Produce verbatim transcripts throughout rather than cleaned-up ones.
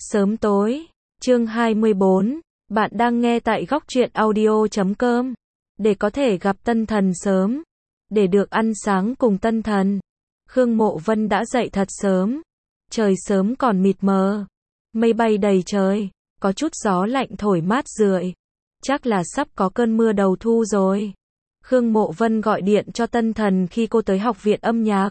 Sớm tối, chương hai mươi bốn, bạn đang nghe tại góc truyện audio chấm com. Để có thể gặp Tân Thần sớm, để được ăn sáng cùng Tân Thần, Khương Mộ Vân đã dậy thật sớm. Trời sớm còn mịt mờ, mây bay đầy trời, có chút gió lạnh thổi mát rượi. Chắc là sắp có cơn mưa đầu thu rồi. Khương Mộ Vân gọi điện cho Tân Thần khi cô tới học viện âm nhạc.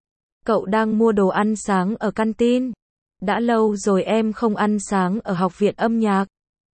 Cậu đang mua đồ ăn sáng ở canteen. Đã lâu rồi em không ăn sáng ở học viện âm nhạc.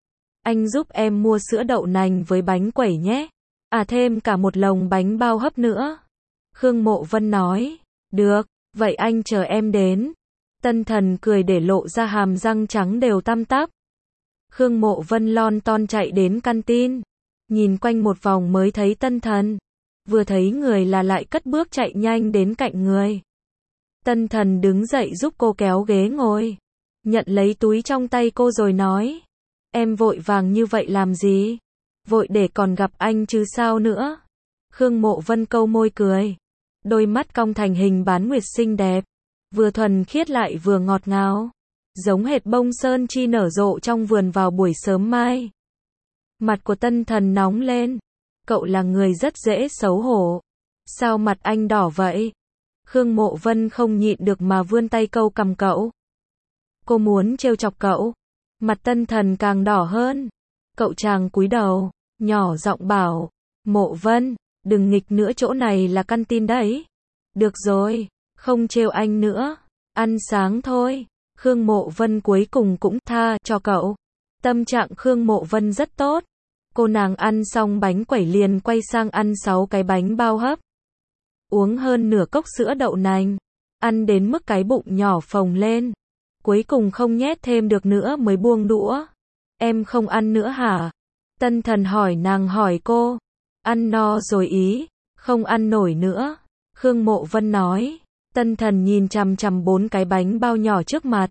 Anh giúp em mua sữa đậu nành với bánh quẩy nhé. À thêm cả một lồng bánh bao hấp nữa. Khương Mộ Vân nói. Được, vậy anh chờ em đến. Tân Thần cười để lộ ra hàm răng trắng đều tăm tắp. Khương Mộ Vân lon ton chạy đến canteen. Nhìn quanh một vòng mới thấy Tân Thần. Vừa thấy người là lại cất bước chạy nhanh đến cạnh người. Tân Thần đứng dậy giúp cô kéo ghế ngồi. Nhận lấy túi trong tay cô rồi nói. Em vội vàng như vậy làm gì? Vội để còn gặp anh chứ sao nữa? Khương Mộ Vân câu môi cười. Đôi mắt cong thành hình bán nguyệt xinh đẹp. Vừa thuần khiết lại vừa ngọt ngào. Giống hệt bông sơn chi nở rộ trong vườn vào buổi sớm mai. Mặt của Tân Thần nóng lên. Cậu là người rất dễ xấu hổ. Sao mặt anh đỏ vậy? Khương Mộ Vân không nhịn được mà vươn tay câu cằm cậu. Cô muốn trêu chọc cậu. Mặt Tân Thần càng đỏ hơn. Cậu chàng cúi đầu, nhỏ giọng bảo. Mộ Vân, đừng nghịch nữa, chỗ này là canteen đấy. Được rồi, không trêu anh nữa. Ăn sáng thôi. Khương Mộ Vân cuối cùng cũng tha cho cậu. Tâm trạng Khương Mộ Vân rất tốt. Cô nàng ăn xong bánh quẩy liền quay sang ăn sáu cái bánh bao hấp. Uống hơn nửa cốc sữa đậu nành. Ăn đến mức cái bụng nhỏ phồng lên. Cuối cùng không nhét thêm được nữa mới buông đũa. Em không ăn nữa hả? Tân Thần hỏi nàng hỏi cô. Ăn no rồi ý, không ăn nổi nữa. Khương Mộ Vân nói. Tân Thần nhìn chằm chằm bốn cái bánh bao nhỏ trước mặt.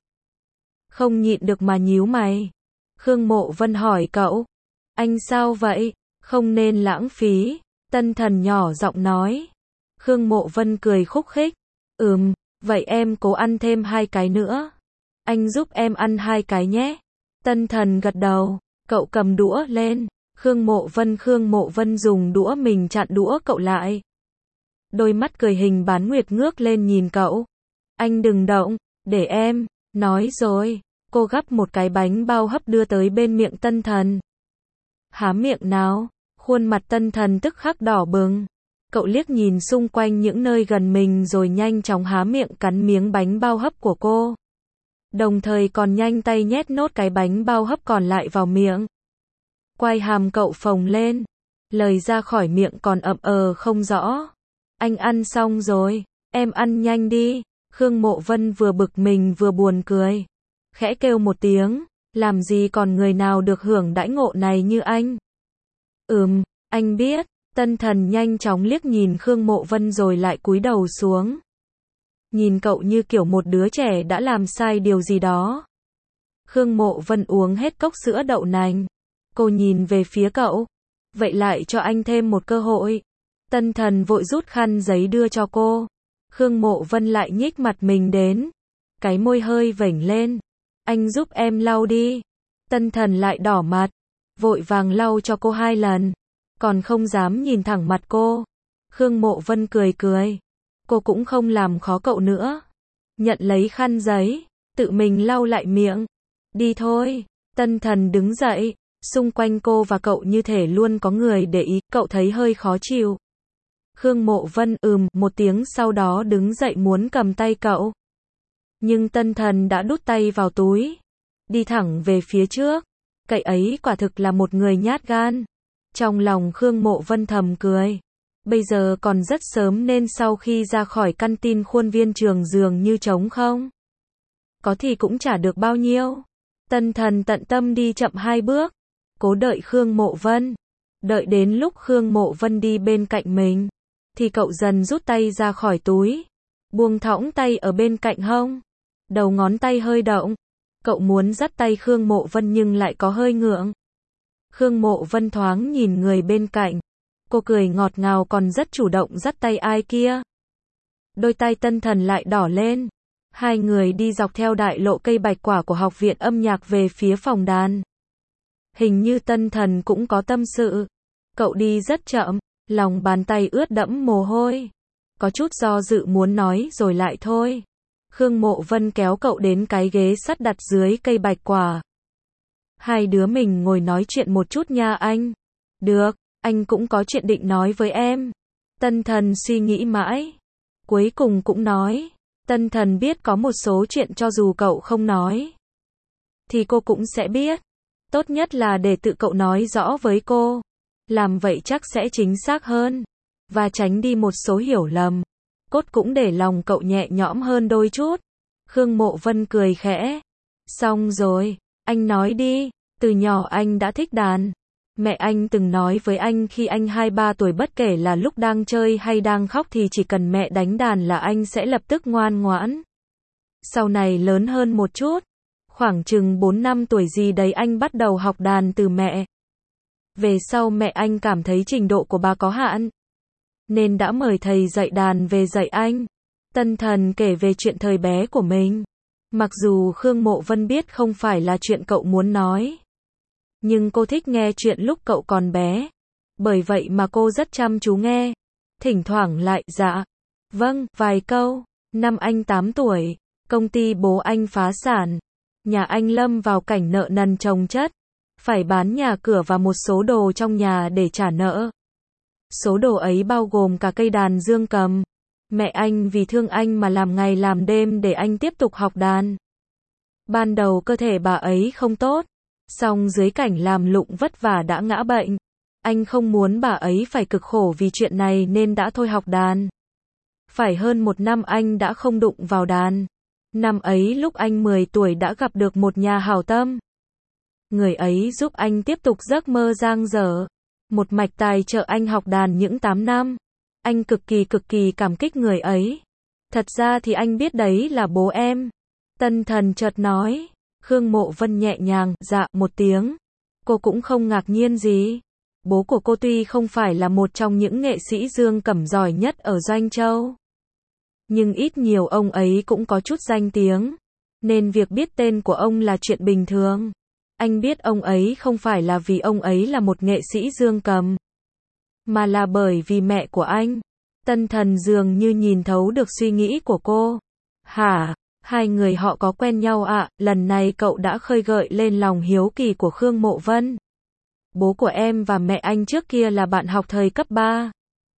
Không nhịn được mà nhíu mày. Khương Mộ Vân hỏi cậu. Anh sao vậy? Không nên lãng phí. Tân Thần nhỏ giọng nói. Khương Mộ Vân cười khúc khích. Ừm, vậy em cố ăn thêm hai cái nữa. Anh giúp em ăn hai cái nhé. Tân Thần gật đầu. Cậu cầm đũa lên. Khương Mộ Vân Khương Mộ Vân dùng đũa mình chặn đũa cậu lại. Đôi mắt cười hình bán nguyệt ngước lên nhìn cậu. Anh đừng động, để em. Nói rồi. Cô gắp một cái bánh bao hấp đưa tới bên miệng Tân Thần. Há miệng nào. Khuôn mặt Tân Thần tức khắc đỏ bừng. Cậu liếc nhìn xung quanh những nơi gần mình rồi nhanh chóng há miệng cắn miếng bánh bao hấp của cô. Đồng thời còn nhanh tay nhét nốt cái bánh bao hấp còn lại vào miệng. Quai hàm cậu phồng lên. Lời ra khỏi miệng còn ậm ờ không rõ. Anh ăn xong rồi, em ăn nhanh đi. Khương Mộ Vân vừa bực mình vừa buồn cười. Khẽ kêu một tiếng, làm gì còn người nào được hưởng đãi ngộ này như anh. Ừm, anh biết. Tân Thần nhanh chóng liếc nhìn Khương Mộ Vân rồi lại cúi đầu xuống. Nhìn cậu như kiểu một đứa trẻ đã làm sai điều gì đó. Khương Mộ Vân uống hết cốc sữa đậu nành. Cô nhìn về phía cậu. Vậy lại cho anh thêm một cơ hội. Tân Thần vội rút khăn giấy đưa cho cô. Khương Mộ Vân lại nhích mặt mình đến. Cái môi hơi vểnh lên. Anh giúp em lau đi. Tân Thần lại đỏ mặt. Vội vàng lau cho cô hai lần. Còn không dám nhìn thẳng mặt cô. Khương Mộ Vân cười cười. Cô cũng không làm khó cậu nữa. Nhận lấy khăn giấy. Tự mình lau lại miệng. Đi thôi. Tân Thần đứng dậy. Xung quanh cô và cậu như thể luôn có người để ý. Cậu thấy hơi khó chịu. Khương Mộ Vân ừm một tiếng sau đó đứng dậy muốn cầm tay cậu. Nhưng Tân Thần đã đút tay vào túi. Đi thẳng về phía trước. Cậu ấy quả thực là một người nhát gan. Trong lòng Khương Mộ Vân thầm cười. Bây giờ còn rất sớm nên sau khi ra khỏi canteen khuôn viên trường dường như trống không. Có thì cũng chả được bao nhiêu. Tân Thần tận tâm đi chậm hai bước. Cố đợi Khương Mộ Vân. Đợi đến lúc Khương Mộ Vân đi bên cạnh mình. Thì cậu dần rút tay ra khỏi túi. Buông thõng tay ở bên cạnh hông. Đầu ngón tay hơi động. Cậu muốn dắt tay Khương Mộ Vân nhưng lại có hơi ngượng. Khương Mộ Vân thoáng nhìn người bên cạnh. Cô cười ngọt ngào còn rất chủ động dắt tay ai kia. Đôi tay Tân Thần lại đỏ lên. Hai người đi dọc theo đại lộ cây bạch quả của học viện âm nhạc về phía phòng đàn. Hình như Tân Thần cũng có tâm sự. Cậu đi rất chậm, lòng bàn tay ướt đẫm mồ hôi. Có chút do dự muốn nói rồi lại thôi. Khương Mộ Vân kéo cậu đến cái ghế sắt đặt dưới cây bạch quả. Hai đứa mình ngồi nói chuyện một chút nha anh. Được, anh cũng có chuyện định nói với em. Tân Thần suy nghĩ mãi. Cuối cùng cũng nói. Tân Thần biết có một số chuyện cho dù cậu không nói, thì cô cũng sẽ biết. Tốt nhất là để tự cậu nói rõ với cô. Làm vậy chắc sẽ chính xác hơn. Và tránh đi một số hiểu lầm. Cốt cũng để lòng cậu nhẹ nhõm hơn đôi chút. Khương Mộ Vân cười khẽ. Xong rồi, anh nói đi. Từ nhỏ anh đã thích đàn. Mẹ anh từng nói với anh khi anh hai ba tuổi bất kể là lúc đang chơi hay đang khóc thì chỉ cần mẹ đánh đàn là anh sẽ lập tức ngoan ngoãn. Sau này lớn hơn một chút, khoảng chừng bốn năm tuổi gì đấy anh bắt đầu học đàn từ mẹ. Về sau mẹ anh cảm thấy trình độ của bà có hạn, nên đã mời thầy dạy đàn về dạy anh. Tân Thần kể về chuyện thời bé của mình. Mặc dù Khương Mộ Vân biết không phải là chuyện cậu muốn nói, nhưng cô thích nghe chuyện lúc cậu còn bé. Bởi vậy mà cô rất chăm chú nghe. Thỉnh thoảng lại, dạ, vâng, vài câu. Năm anh tám tuổi, công ty bố anh phá sản. Nhà anh lâm vào cảnh nợ nần chồng chất. Phải bán nhà cửa và một số đồ trong nhà để trả nợ. Số đồ ấy bao gồm cả cây đàn dương cầm. Mẹ anh vì thương anh mà làm ngày làm đêm để anh tiếp tục học đàn. Ban đầu cơ thể bà ấy không tốt. Song dưới cảnh làm lụng vất vả đã ngã bệnh. Anh không muốn bà ấy phải cực khổ vì chuyện này nên đã thôi học đàn. Phải hơn một năm anh đã không đụng vào đàn. Năm ấy lúc anh mười tuổi đã gặp được một nhà hảo tâm. Người ấy giúp anh tiếp tục giấc mơ dang dở. Một mạch tài trợ anh học đàn những tám năm. Anh cực kỳ cực kỳ cảm kích người ấy. Thật ra thì anh biết đấy là bố em. Tân Thần chợt nói. Khương Mộ Vân nhẹ nhàng, dạ, một tiếng. Cô cũng không ngạc nhiên gì. Bố của cô tuy không phải là một trong những nghệ sĩ dương cầm giỏi nhất ở Doanh Châu, nhưng ít nhiều ông ấy cũng có chút danh tiếng. Nên việc biết tên của ông là chuyện bình thường. Anh biết ông ấy không phải là vì ông ấy là một nghệ sĩ dương cầm, mà là bởi vì mẹ của anh. Tân Thần dường như nhìn thấu được suy nghĩ của cô. Hả? Hai người họ có quen nhau ạ? À? Lần này cậu đã khơi gợi lên lòng hiếu kỳ của Khương Mộ Vân. Bố của em và mẹ anh trước kia là bạn học thời cấp ba.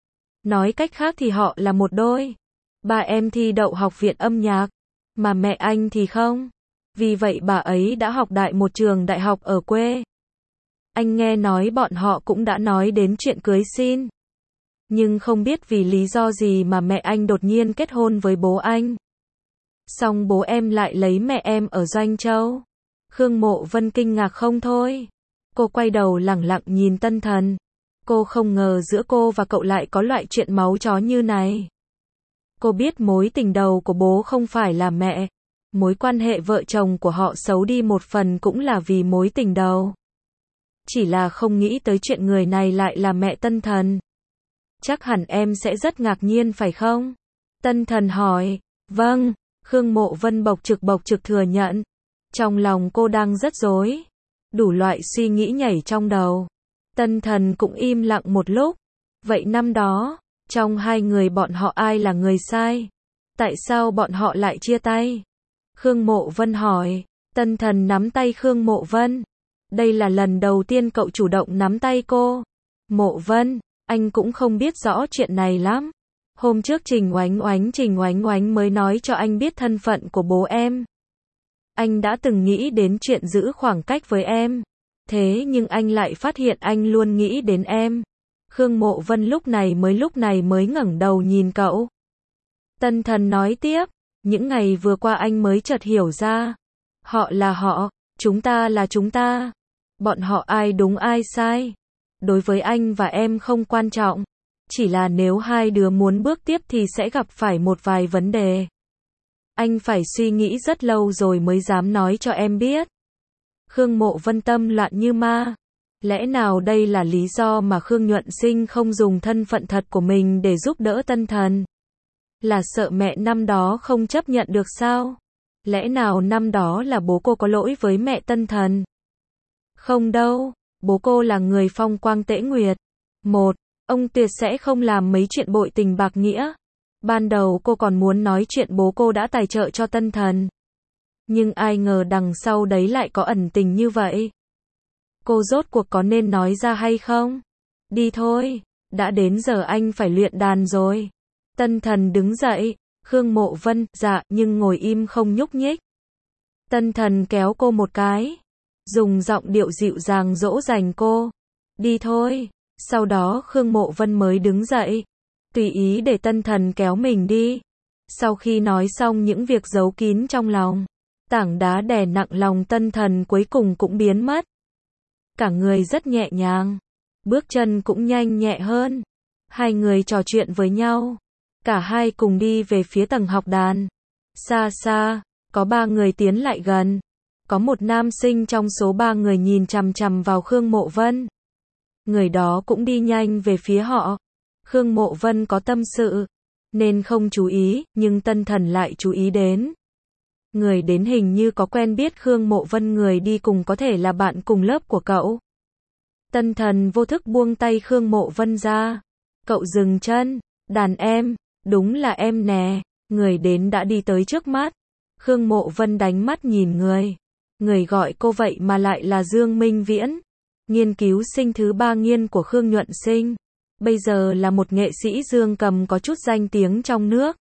Nói cách khác thì họ là một đôi. Ba em thi đậu học viện âm nhạc, mà mẹ anh thì không. Vì vậy bà ấy đã học đại một trường đại học ở quê. Anh nghe nói bọn họ cũng đã nói đến chuyện cưới xin. Nhưng không biết vì lý do gì mà mẹ anh đột nhiên kết hôn với bố anh. Xong bố em lại lấy mẹ em ở Doanh Châu. Khương Mộ Vân kinh ngạc không thôi. Cô quay đầu lẳng lặng nhìn Tân Thần. Cô không ngờ giữa cô và cậu lại có loại chuyện máu chó như này. Cô biết mối tình đầu của bố không phải là mẹ. Mối quan hệ vợ chồng của họ xấu đi một phần cũng là vì mối tình đầu. Chỉ là không nghĩ tới chuyện người này lại là mẹ Tân Thần. Chắc hẳn em sẽ rất ngạc nhiên phải không? Tân Thần hỏi. Vâng. Khương Mộ Vân bộc trực bộc trực thừa nhận. Trong lòng cô đang rất rối. Đủ loại suy nghĩ nhảy trong đầu. Tân Thần cũng im lặng một lúc. Vậy năm đó, trong hai người bọn họ ai là người sai? Tại sao bọn họ lại chia tay? Khương Mộ Vân hỏi. Tân Thần nắm tay Khương Mộ Vân. Đây là lần đầu tiên cậu chủ động nắm tay cô. Mộ Vân, anh cũng không biết rõ chuyện này lắm. Hôm trước Trình Oánh Oánh Trình Oánh Oánh mới nói cho anh biết thân phận của bố em. Anh đã từng nghĩ đến chuyện giữ khoảng cách với em. Thế nhưng anh lại phát hiện anh luôn nghĩ đến em. Khương Mộ Vân lúc này mới lúc này mới ngẩng đầu nhìn cậu. Tân Thần nói tiếp. Những ngày vừa qua anh mới chợt hiểu ra. Họ là họ, chúng ta là chúng ta. Bọn họ ai đúng ai sai. Đối với anh và em không quan trọng. Chỉ là nếu hai đứa muốn bước tiếp thì sẽ gặp phải một vài vấn đề. Anh phải suy nghĩ rất lâu rồi mới dám nói cho em biết. Khương Mộ Vân tâm loạn như ma. Lẽ nào đây là lý do mà Khương Nhuận Sinh không dùng thân phận thật của mình để giúp đỡ Tân Thần? Là sợ mẹ năm đó không chấp nhận được sao? Lẽ nào năm đó là bố cô có lỗi với mẹ Tân Thần? Không đâu, bố cô là người phong quang tễ nguyệt. Một, ông tuyệt sẽ không làm mấy chuyện bội tình bạc nghĩa. Ban đầu cô còn muốn nói chuyện bố cô đã tài trợ cho Tân Thần. Nhưng ai ngờ đằng sau đấy lại có ẩn tình như vậy. Cô rốt cuộc có nên nói ra hay không? Đi thôi, đã đến giờ anh phải luyện đàn rồi. Tân Thần đứng dậy, Khương Mộ Vân, dạ, nhưng ngồi im không nhúc nhích. Tân Thần kéo cô một cái, dùng giọng điệu dịu dàng dỗ dành cô. Đi thôi, sau đó Khương Mộ Vân mới đứng dậy, tùy ý để Tân Thần kéo mình đi. Sau khi nói xong những việc giấu kín trong lòng, tảng đá đè nặng lòng Tân Thần cuối cùng cũng biến mất. Cả người rất nhẹ nhàng, bước chân cũng nhanh nhẹ hơn. Hai người trò chuyện với nhau. Cả hai cùng đi về phía tầng học đàn. Xa xa, có ba người tiến lại gần. Có một nam sinh trong số ba người nhìn chằm chằm vào Khương Mộ Vân. Người đó cũng đi nhanh về phía họ. Khương Mộ Vân có tâm sự, nên không chú ý, nhưng Tân Thần lại chú ý đến. Người đến hình như có quen biết Khương Mộ Vân, người đi cùng có thể là bạn cùng lớp của cậu. Tân Thần vô thức buông tay Khương Mộ Vân ra. Cậu dừng chân, đàn em, đúng là em nè. Người đến đã đi tới trước mắt. Khương Mộ Vân đánh mắt nhìn người. Người gọi cô vậy mà lại là Dương Minh Viễn, nghiên cứu sinh thứ ba nghiên của Khương Nhuận Sinh. Bây giờ là một nghệ sĩ dương cầm có chút danh tiếng trong nước.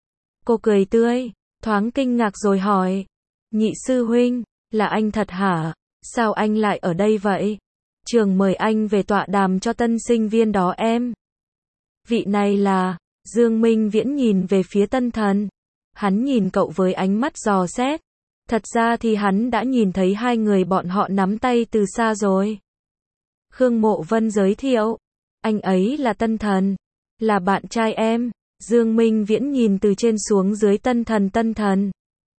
Cô cười tươi, thoáng kinh ngạc rồi hỏi. Nhị sư huynh, là anh thật hả? Sao anh lại ở đây vậy? Trường mời anh về tọa đàm cho tân sinh viên đó em. Vị này là... Dương Minh Viễn nhìn về phía Tân Thần. Hắn nhìn cậu với ánh mắt dò xét. Thật ra thì hắn đã nhìn thấy hai người bọn họ nắm tay từ xa rồi. Khương Mộ Vân giới thiệu. Anh ấy là Tân Thần. Là bạn trai em. Dương Minh Viễn nhìn từ trên xuống dưới Tân Thần. Tân Thần.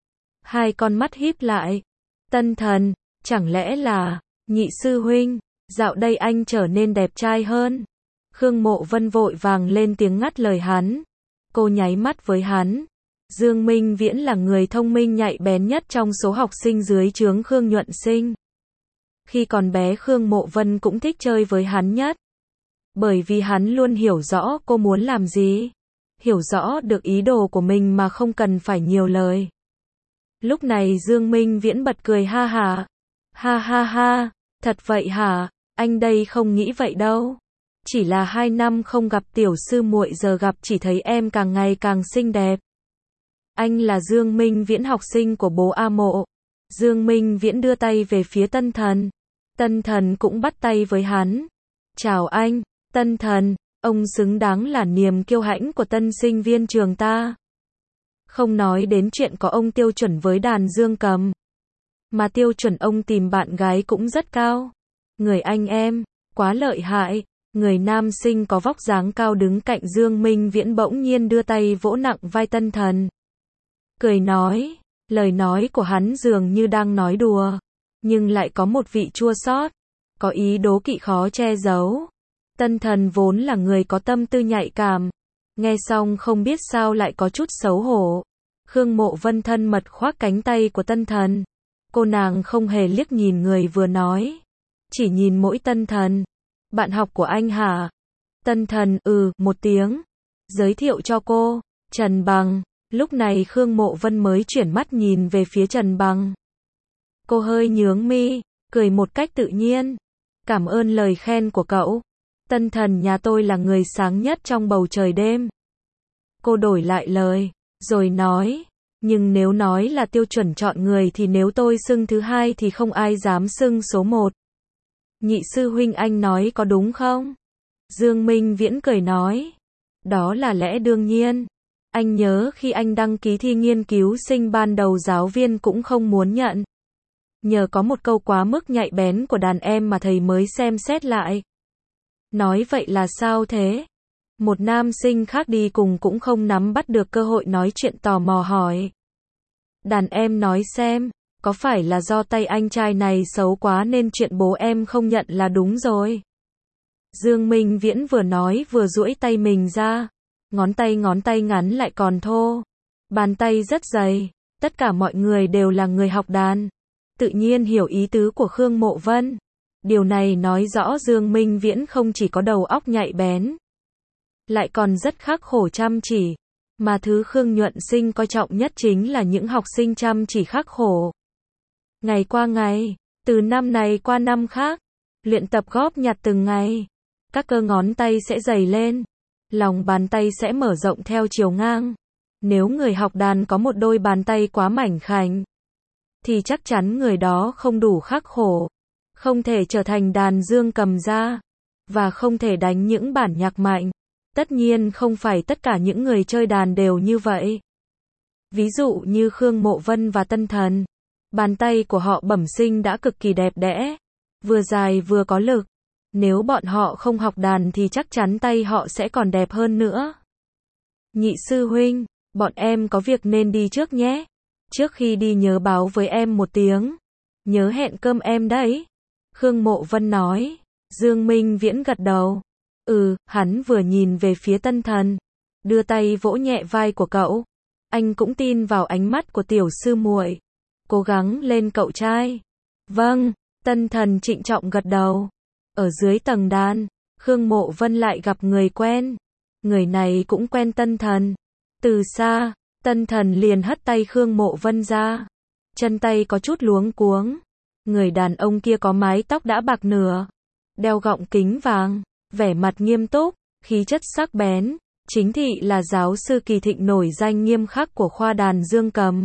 Hai con mắt híp lại. Tân Thần, chẳng lẽ là... Nhị sư huynh, dạo đây anh trở nên đẹp trai hơn. Khương Mộ Vân vội vàng lên tiếng ngắt lời hắn. Cô nháy mắt với hắn. Dương Minh Viễn là người thông minh nhạy bén nhất trong số học sinh dưới trướng Khương Nhuận Sinh. Khi còn bé Khương Mộ Vân cũng thích chơi với hắn nhất. Bởi vì hắn luôn hiểu rõ cô muốn làm gì. Hiểu rõ được ý đồ của mình mà không cần phải nhiều lời. Lúc này Dương Minh Viễn bật cười ha ha. Ha ha ha, thật vậy hả? Anh đây không nghĩ vậy đâu. Chỉ là hai năm không gặp tiểu sư muội, giờ gặp chỉ thấy em càng ngày càng xinh đẹp. Anh là Dương Minh Viễn, học sinh của bố A Mộ. Dương Minh Viễn đưa tay về phía Tân Thần. Tân Thần cũng bắt tay với hắn. Chào anh, Tân Thần, ông xứng đáng là niềm kiêu hãnh của tân sinh viên trường ta. Không nói đến chuyện có ông tiêu chuẩn với đàn dương cầm. Mà tiêu chuẩn ông tìm bạn gái cũng rất cao. Người anh em, quá lợi hại. Người nam sinh có vóc dáng cao đứng cạnh Dương Minh Viễn bỗng nhiên đưa tay vỗ nặng vai Tân Thần. Cười nói, lời nói của hắn dường như đang nói đùa, nhưng lại có một vị chua xót, có ý đố kỵ khó che giấu. Tân Thần vốn là người có tâm tư nhạy cảm, nghe xong không biết sao lại có chút xấu hổ. Khương Mộ Vân thân mật khoác cánh tay của Tân Thần. Cô nàng không hề liếc nhìn người vừa nói, chỉ nhìn mỗi Tân Thần. Bạn học của anh hả? Tân Thần ừ một tiếng, giới thiệu cho cô, Trần Bằng. Lúc này Khương Mộ Vân mới chuyển mắt nhìn về phía Trần Bằng. Cô hơi nhướng mi, cười một cách tự nhiên. Cảm ơn lời khen của cậu. Tân Thần nhà tôi là người sáng nhất trong bầu trời đêm. Cô đổi lại lời, rồi nói, nhưng nếu nói là tiêu chuẩn chọn người thì nếu tôi xưng thứ hai thì không ai dám xưng số một. Nhị sư huynh, anh nói có đúng không? Dương Minh Viễn cười nói, đó là lẽ đương nhiên. Anh nhớ khi anh đăng ký thi nghiên cứu sinh ban đầu giáo viên cũng không muốn nhận. Nhờ có một câu quá mức nhạy bén của đàn em mà thầy mới xem xét lại. Nói vậy là sao thế? Một nam sinh khác đi cùng cũng không nắm bắt được cơ hội nói chuyện, tò mò hỏi. Đàn em nói xem, có phải là do tay anh trai này xấu quá nên chuyện bố em không nhận là đúng rồi. Dương Minh Viễn vừa nói vừa duỗi tay mình ra. ngón tay ngón tay ngắn lại còn thô, bàn tay rất dày, tất cả mọi người đều là người học đàn, tự nhiên hiểu ý tứ của Khương Mộ Vân. Điều này nói rõ Dương Minh Viễn không chỉ có đầu óc nhạy bén, lại còn rất khắc khổ chăm chỉ, mà thứ Khương Nhuận Sinh coi trọng nhất chính là những học sinh chăm chỉ khắc khổ. Ngày qua ngày, từ năm này qua năm khác, luyện tập góp nhặt từng ngày, các cơ ngón tay sẽ dày lên, lòng bàn tay sẽ mở rộng theo chiều ngang. Nếu người học đàn có một đôi bàn tay quá mảnh khảnh, thì chắc chắn người đó không đủ khắc khổ, không thể trở thành đàn dương cầm ra, và không thể đánh những bản nhạc mạnh. Tất nhiên không phải tất cả những người chơi đàn đều như vậy. Ví dụ như Khương Mộ Vân và Tân Thần, bàn tay của họ bẩm sinh đã cực kỳ đẹp đẽ, vừa dài vừa có lực. Nếu bọn họ không học đàn thì chắc chắn tay họ sẽ còn đẹp hơn nữa. Nhị sư huynh, bọn em có việc nên đi trước nhé. Trước khi đi nhớ báo với em một tiếng. Nhớ hẹn cơm em đấy. Khương Mộ Vân nói. Dương Minh Viễn gật đầu. Ừ, hắn vừa nhìn về phía Tân Thần, đưa tay vỗ nhẹ vai của cậu. Anh cũng tin vào ánh mắt của tiểu sư muội. Cố gắng lên cậu trai. Vâng, Tân Thần trịnh trọng gật đầu. Ở dưới tầng đàn, Khương Mộ Vân lại gặp người quen. Người này cũng quen Tân Thần. Từ xa, Tân Thần liền hất tay Khương Mộ Vân ra. Chân tay có chút luống cuống. Người đàn ông kia có mái tóc đã bạc nửa, đeo gọng kính vàng, vẻ mặt nghiêm túc, khí chất sắc bén, chính thị là giáo sư Kỳ Thịnh nổi danh nghiêm khắc của khoa đàn dương cầm.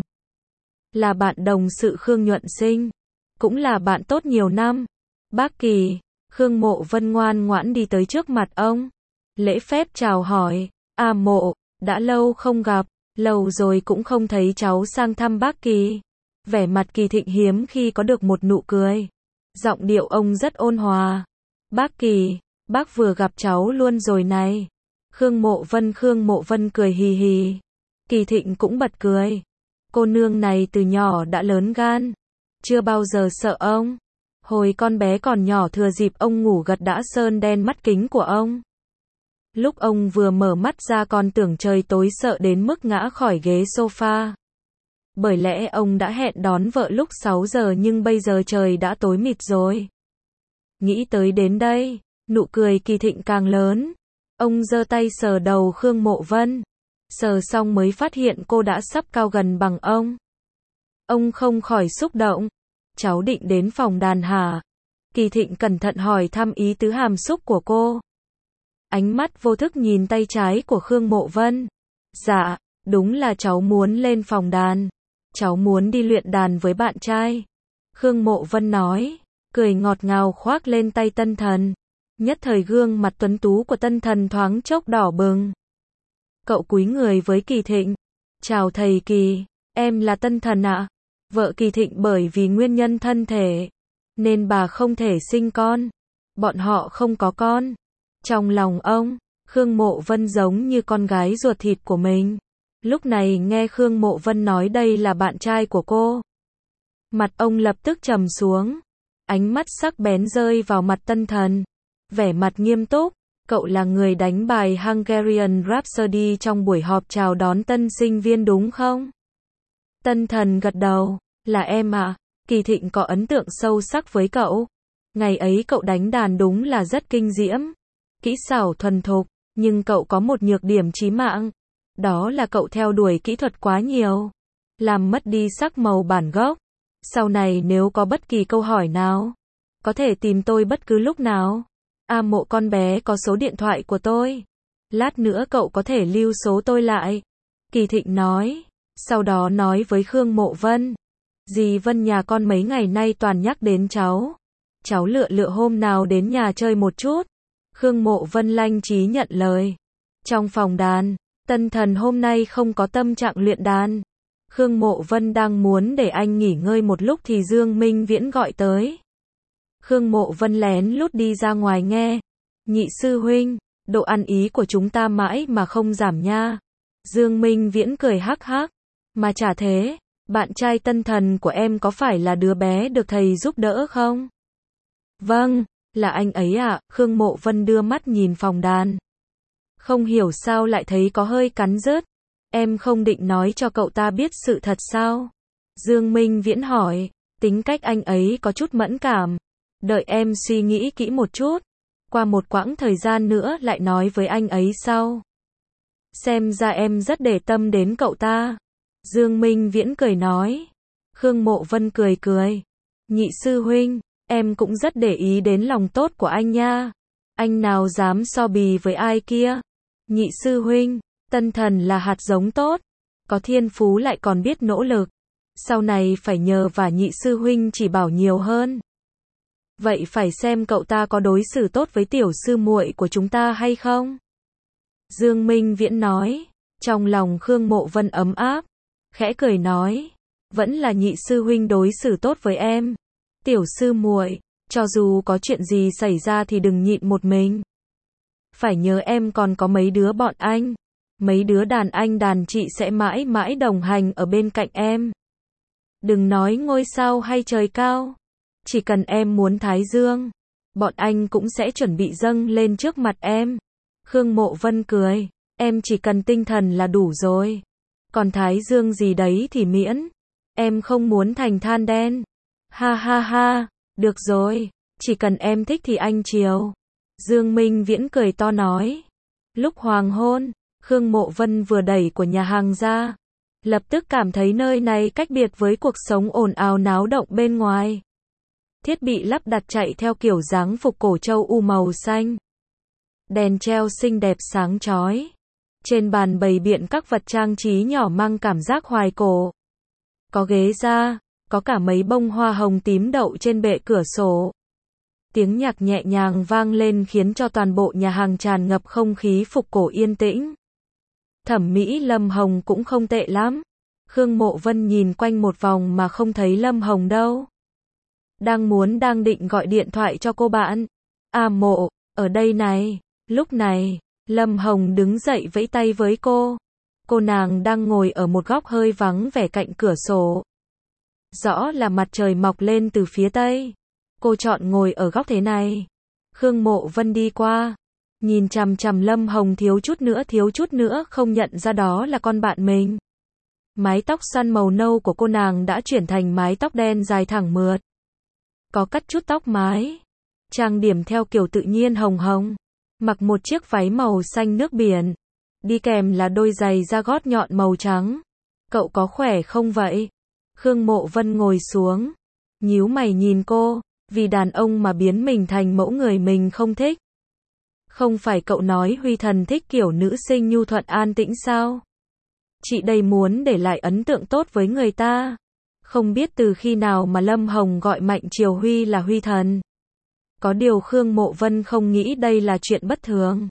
Là bạn đồng sự Khương Nhuận Sinh, cũng là bạn tốt nhiều năm. Bác Kỳ, Khương Mộ Vân ngoan ngoãn đi tới trước mặt ông, lễ phép chào hỏi. À Mộ, đã lâu không gặp, lâu rồi cũng không thấy cháu sang thăm bác Kỳ. Vẻ mặt Kỳ Thịnh hiếm khi có được một nụ cười. Giọng điệu ông rất ôn hòa. Bác Kỳ, bác vừa gặp cháu luôn rồi này. Khương Mộ Vân Khương Mộ Vân cười hì hì. Kỳ Thịnh cũng bật cười. Cô nương này từ nhỏ đã lớn gan, chưa bao giờ sợ ông. Hồi con bé còn nhỏ thừa dịp ông ngủ gật đã sơn đen mắt kính của ông. Lúc ông vừa mở mắt ra còn tưởng trời tối sợ đến mức ngã khỏi ghế sofa. Bởi lẽ ông đã hẹn đón vợ lúc sáu giờ nhưng bây giờ trời đã tối mịt rồi. Nghĩ tới đến đây, nụ cười Kỳ Thịnh càng lớn. Ông giơ tay sờ đầu Khương Mộ Vân. Sờ xong mới phát hiện cô đã sắp cao gần bằng ông. Ông không khỏi xúc động. Cháu định đến phòng đàn hả? Kỳ Thịnh cẩn thận hỏi thăm ý tứ hàm xúc của cô. Ánh mắt vô thức nhìn tay trái của Khương Mộ Vân. Dạ, đúng là cháu muốn lên phòng đàn. Cháu muốn đi luyện đàn với bạn trai. Khương Mộ Vân nói, cười ngọt ngào khoác lên tay Tân Thần. Nhất thời gương mặt tuấn tú của Tân Thần thoáng chốc đỏ bừng. Cậu cúi người với Kỳ Thịnh. Chào thầy Kỳ, em là Tân Thần ạ. Vợ Kỳ Thịnh bởi vì nguyên nhân thân thể, nên bà không thể sinh con. Bọn họ không có con. Trong lòng ông, Khương Mộ Vân giống như con gái ruột thịt của mình. Lúc này nghe Khương Mộ Vân nói đây là bạn trai của cô, mặt ông lập tức trầm xuống. Ánh mắt sắc bén rơi vào mặt Tân Thần. Vẻ mặt nghiêm túc. Cậu là người đánh bài Hungarian Rhapsody trong buổi họp chào đón tân sinh viên đúng không? Tân Thần gật đầu. Là em ạ. À? Kỳ Thịnh có ấn tượng sâu sắc với cậu. Ngày ấy cậu đánh đàn đúng là rất kinh diễm, kỹ xảo thuần thục, nhưng cậu có một nhược điểm chí mạng. Đó là cậu theo đuổi kỹ thuật quá nhiều, làm mất đi sắc màu bản gốc. Sau này nếu có bất kỳ câu hỏi nào, có thể tìm tôi bất cứ lúc nào. A Mộ con bé có số điện thoại của tôi. Lát nữa cậu có thể lưu số tôi lại. Kỳ Thịnh nói. Sau đó nói với Khương Mộ Vân. Dì Vân nhà con mấy ngày nay toàn nhắc đến cháu. Cháu lựa lựa hôm nào đến nhà chơi một chút. Khương Mộ Vân lanh trí nhận lời. Trong phòng đàn, Tân Thần hôm nay không có tâm trạng luyện đàn. Khương Mộ Vân đang muốn để anh nghỉ ngơi một lúc thì Dương Minh Viễn gọi tới. Khương Mộ Vân lén lút đi ra ngoài nghe. Nhị sư huynh, độ ăn ý của chúng ta mãi mà không giảm nha. Dương Minh Viễn cười hắc hắc. Mà chả thế, bạn trai Tân Thần của em có phải là đứa bé được thầy giúp đỡ không? Vâng, là anh ấy ạ. À? Khương Mộ Vân đưa mắt nhìn phòng đàn. Không hiểu sao lại thấy có hơi cắn rứt. Em không định nói cho cậu ta biết sự thật sao? Dương Minh Viễn hỏi, tính cách anh ấy có chút mẫn cảm. Đợi em suy nghĩ kỹ một chút. Qua một quãng thời gian nữa lại nói với anh ấy sau. Xem ra em rất để tâm đến cậu ta. Dương Minh Viễn cười nói. Khương Mộ Vân cười cười. Nhị sư huynh, em cũng rất để ý đến lòng tốt của anh nha. Anh nào dám so bì với ai kia. Nhị sư huynh, Tân Thần là hạt giống tốt. Có thiên phú lại còn biết nỗ lực. Sau này phải nhờ và nhị sư huynh chỉ bảo nhiều hơn. Vậy phải xem cậu ta có đối xử tốt với tiểu sư muội của chúng ta hay không? Dương Minh Viễn nói. Trong lòng Khương Mộ Vân ấm áp. Khẽ cười nói. Vẫn là nhị sư huynh đối xử tốt với em. Tiểu sư muội, cho dù có chuyện gì xảy ra thì đừng nhịn một mình. Phải nhớ em còn có mấy đứa bọn anh. Mấy đứa đàn anh đàn chị sẽ mãi mãi đồng hành ở bên cạnh em. Đừng nói ngôi sao hay trời cao. Chỉ cần em muốn thái dương, bọn anh cũng sẽ chuẩn bị dâng lên trước mặt em. Khương Mộ Vân cười. Em chỉ cần tinh thần là đủ rồi. Còn thái dương gì đấy thì miễn. Em không muốn thành than đen. Ha ha ha, được rồi. Chỉ cần em thích thì anh chiều. Dương Minh Viễn cười to nói. Lúc hoàng hôn, Khương Mộ Vân vừa đẩy của nhà hàng ra. Lập tức cảm thấy nơi này cách biệt với cuộc sống ồn ào náo động bên ngoài. Thiết bị lắp đặt chạy theo kiểu dáng phục cổ châu U màu xanh. Đèn treo xinh đẹp sáng chói. Trên bàn bày biện các vật trang trí nhỏ mang cảm giác hoài cổ. Có ghế da, có cả mấy bông hoa hồng tím đậu trên bệ cửa sổ. Tiếng nhạc nhẹ nhàng vang lên khiến cho toàn bộ nhà hàng tràn ngập không khí phục cổ yên tĩnh. Thẩm mỹ Lâm Hồng cũng không tệ lắm. Khương Mộ Vân nhìn quanh một vòng mà không thấy Lâm Hồng đâu. Đang muốn đang định gọi điện thoại cho cô bạn. À Mộ, ở đây này. Lúc này, Lâm Hồng đứng dậy vẫy tay với cô. Cô nàng đang ngồi ở một góc hơi vắng vẻ cạnh cửa sổ. Rõ là mặt trời mọc lên từ phía tây. Cô chọn ngồi ở góc thế này. Khương Mộ Vân đi qua. Nhìn chằm chằm Lâm Hồng thiếu chút nữa thiếu chút nữa không nhận ra đó là con bạn mình. Mái tóc xoăn màu nâu của cô nàng đã chuyển thành mái tóc đen dài thẳng mượt. Có cắt chút tóc mái. Trang điểm theo kiểu tự nhiên hồng hồng. Mặc một chiếc váy màu xanh nước biển. Đi kèm là đôi giày da gót nhọn màu trắng. Cậu có khỏe không vậy? Khương Mộ Vân ngồi xuống. Nhíu mày nhìn cô. Vì đàn ông mà biến mình thành mẫu người mình không thích. Không phải cậu nói Huy Thần thích kiểu nữ sinh nhu thuận an tĩnh sao? Chị đây muốn để lại ấn tượng tốt với người ta. Không biết từ khi nào mà Lâm Hồng gọi Mạnh Triều Huy là Huy Thần. Có điều Khương Mộ Vân không nghĩ đây là chuyện bất thường.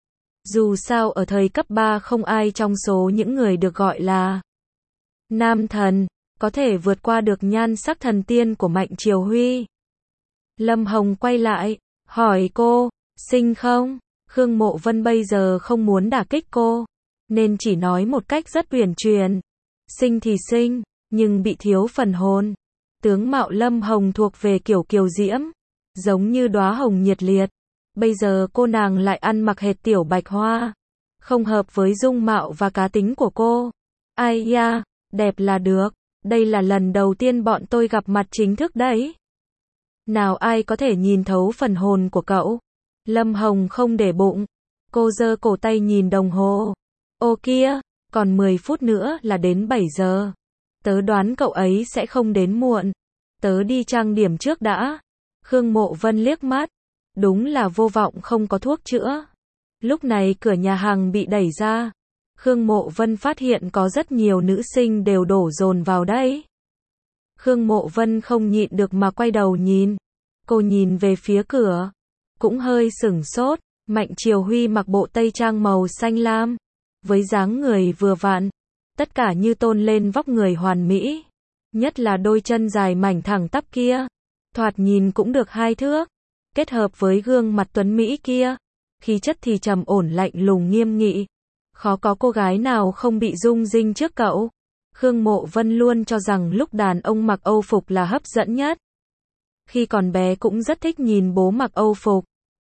Dù sao ở thời cấp ba không ai trong số những người được gọi là nam thần có thể vượt qua được nhan sắc thần tiên của Mạnh Triều Huy. Lâm Hồng quay lại, hỏi cô, xinh không? Khương Mộ Vân bây giờ không muốn đả kích cô, nên chỉ nói một cách rất uyển chuyển. Xinh thì xinh, nhưng bị thiếu phần hồn. Tướng mạo Lâm Hồng thuộc về kiểu kiều diễm, giống như đóa hồng nhiệt liệt. Bây giờ cô nàng lại ăn mặc hệt tiểu bạch hoa, không hợp với dung mạo và cá tính của cô. Ai da, đẹp là được, đây là lần đầu tiên bọn tôi gặp mặt chính thức đấy. Nào ai có thể nhìn thấu phần hồn của cậu? Lâm Hồng không để bụng. Cô giơ cổ tay nhìn đồng hồ. Ô kia, còn mười phút nữa là đến bảy giờ. Tớ đoán cậu ấy sẽ không đến muộn. Tớ đi trang điểm trước đã. Khương Mộ Vân liếc mắt. Đúng là vô vọng không có thuốc chữa. Lúc này cửa nhà hàng bị đẩy ra. Khương Mộ Vân phát hiện có rất nhiều nữ sinh đều đổ dồn vào đây. Khương Mộ Vân không nhịn được mà quay đầu nhìn. Cô nhìn về phía cửa. Cũng hơi sửng sốt. Mạnh Triều Huy mặc bộ tây trang màu xanh lam. Với dáng người vừa vặn. Tất cả như tôn lên vóc người hoàn mỹ. Nhất là đôi chân dài mảnh thẳng tắp kia. Thoạt nhìn cũng được hai thước. Kết hợp với gương mặt tuấn Mỹ kia. Khí chất thì trầm ổn lạnh lùng nghiêm nghị. Khó có cô gái nào không bị rung rinh trước cậu. Khương Mộ Vân luôn cho rằng lúc đàn ông mặc Âu phục là hấp dẫn nhất. Khi còn bé cũng rất thích nhìn bố mặc Âu phục.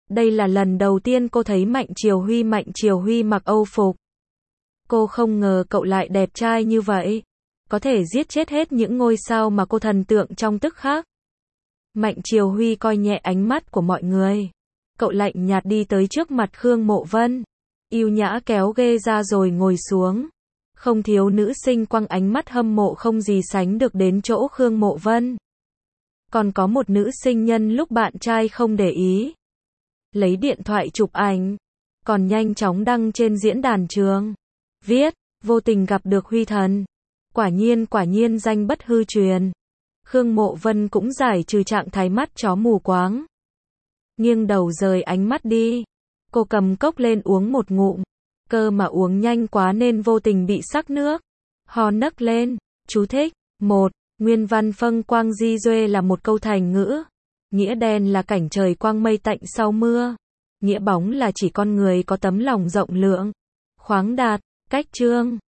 Đây là lần đầu tiên cô thấy Mạnh Triều Huy. Mạnh Triều Huy mặc Âu phục. Cô không ngờ cậu lại đẹp trai như vậy. Có thể giết chết hết những ngôi sao mà cô thần tượng trong tức khắc. Mạnh Triều Huy coi nhẹ ánh mắt của mọi người. Cậu lạnh nhạt đi tới trước mặt Khương Mộ Vân. Yêu nhã kéo ghê ra rồi ngồi xuống. Không thiếu nữ sinh quăng ánh mắt hâm mộ không gì sánh được đến chỗ Khương Mộ Vân. Còn có một nữ sinh nhân lúc bạn trai không để ý, lấy điện thoại chụp ảnh, còn nhanh chóng đăng trên diễn đàn trường. Viết, vô tình gặp được Huy thần. Quả nhiên quả nhiên danh bất hư truyền. Khương Mộ Vân cũng giải trừ trạng thái mắt chó mù quáng. Nghiêng đầu rời ánh mắt đi. Cô cầm cốc lên uống một ngụm. Cơ mà uống nhanh quá nên vô tình bị sắc nước. Ho nấc lên. Chú thích. một. Nguyên văn Phâng Quang Di Duê là một câu thành ngữ. Nghĩa đen là cảnh trời quang mây tạnh sau mưa. Nghĩa bóng là chỉ con người có tấm lòng rộng lượng, khoáng đạt, cách trương.